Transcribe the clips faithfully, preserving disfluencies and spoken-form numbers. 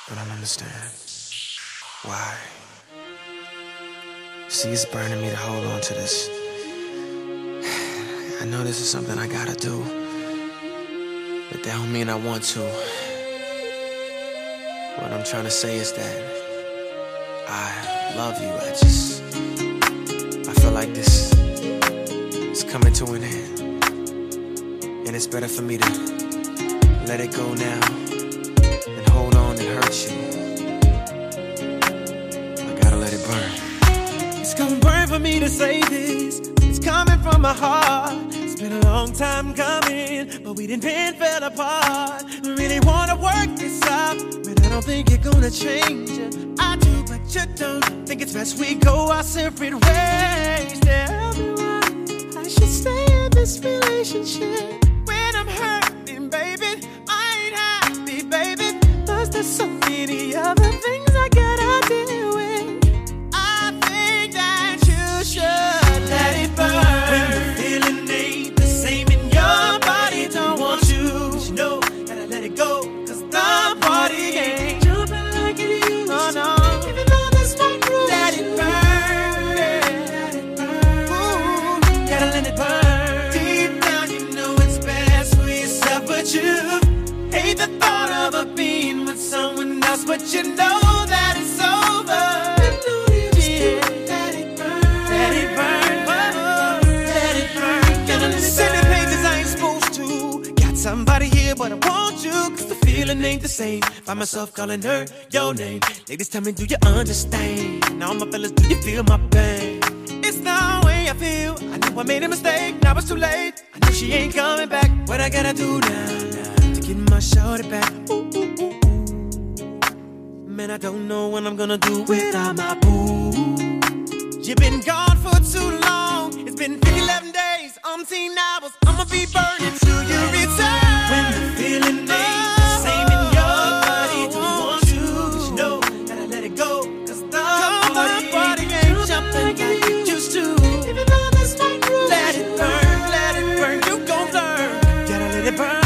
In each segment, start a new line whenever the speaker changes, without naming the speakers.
I don't understand. Why? See, it's burning me to hold on to this. I know this is something I gotta do, but that don't mean I want to. What I'm trying to say is that I love you. I just, I feel like this is coming to an end, and it's better for me to let it go now and hold on and hurt you. I gotta let it burn.
It's gonna burn for me to say this. It's coming from my heart. It's been a long time coming, but we didn't been fell apart. We really wanna work this out, but I don't think you're gonna change it. I do, but you don't. Think it's best we go our separate ways. Tell me why I should stay in this relationship when I'm hurting, baby. I ain't happy, baby. Plus there's so many other things I gotta deal with. I think that you should let it burn. When the feeling ain't the same in your body, don't want you. But you know, gotta let it go, cause the party ain't jumping like it used to. Oh no, even though that's my groove, let it burn, let it burn. Ooh, gotta let it burn. Deep down you know it's best for yourself, but you hate the thought of her being with someone else, but you know that it's over. Yeah. Let it burn, let it burn, let it burn. Gotta let it sending pages I ain't supposed to. Got somebody here, but I want you, cause the feeling ain't the same. Find myself calling her your name. Ladies, tell me, do you understand? Now my fellas, do you feel my pain? It's the way I feel. I know I made a mistake, now it's too late. I know she ain't coming back. What I gotta do now, now to get my shorty back? Ooh, ooh, ooh, ooh. Man, I don't know what I'm gonna do without my boo. You've been gone for too long. It's been eleven days, umpteen hours. I'ma be burning till you return. When the feeling ain't the same in your body, don't want you, but you know, gotta let it go, cause the party, party ain't jumping like you used to. Even though that's my groove, let it burn, let it burn. You gon' learn, gotta let it burn.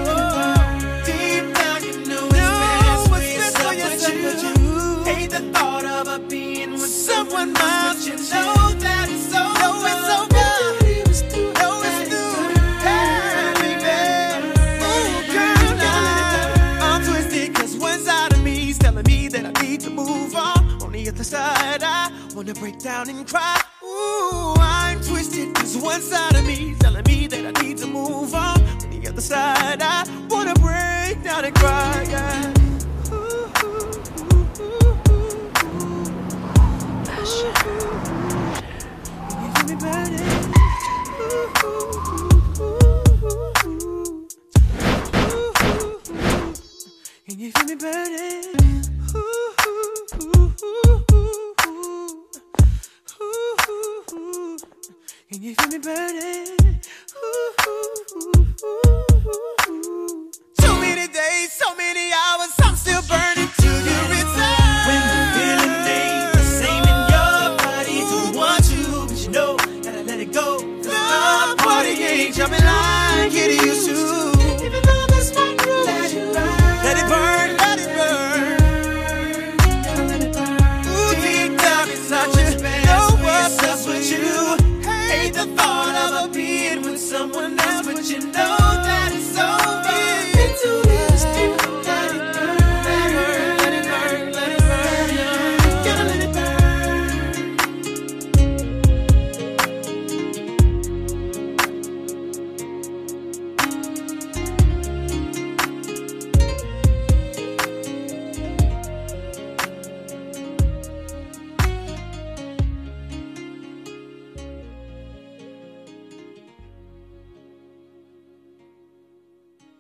Deep down you know it's best for yourself, but you hate the thought of her being with someone else. But you know that it's over. Know it's over. Know it's through. Hey, baby. Ooh, girl, now I'm twisted, cause one side of me is telling me that I need to move on. On the other side, I wanna break down and cry. Ooh, I'm twisted, cause one side of me is telling me that I need to move on. On the other side, I wanna break down and cry, yeah. Me burning. Ooh, ooh, ooh, ooh. Can you feel me burning? Ooh, ooh, ooh, ooh, ooh. Can you feel me burning? Ooh, ooh, ooh, ooh. So many days, so many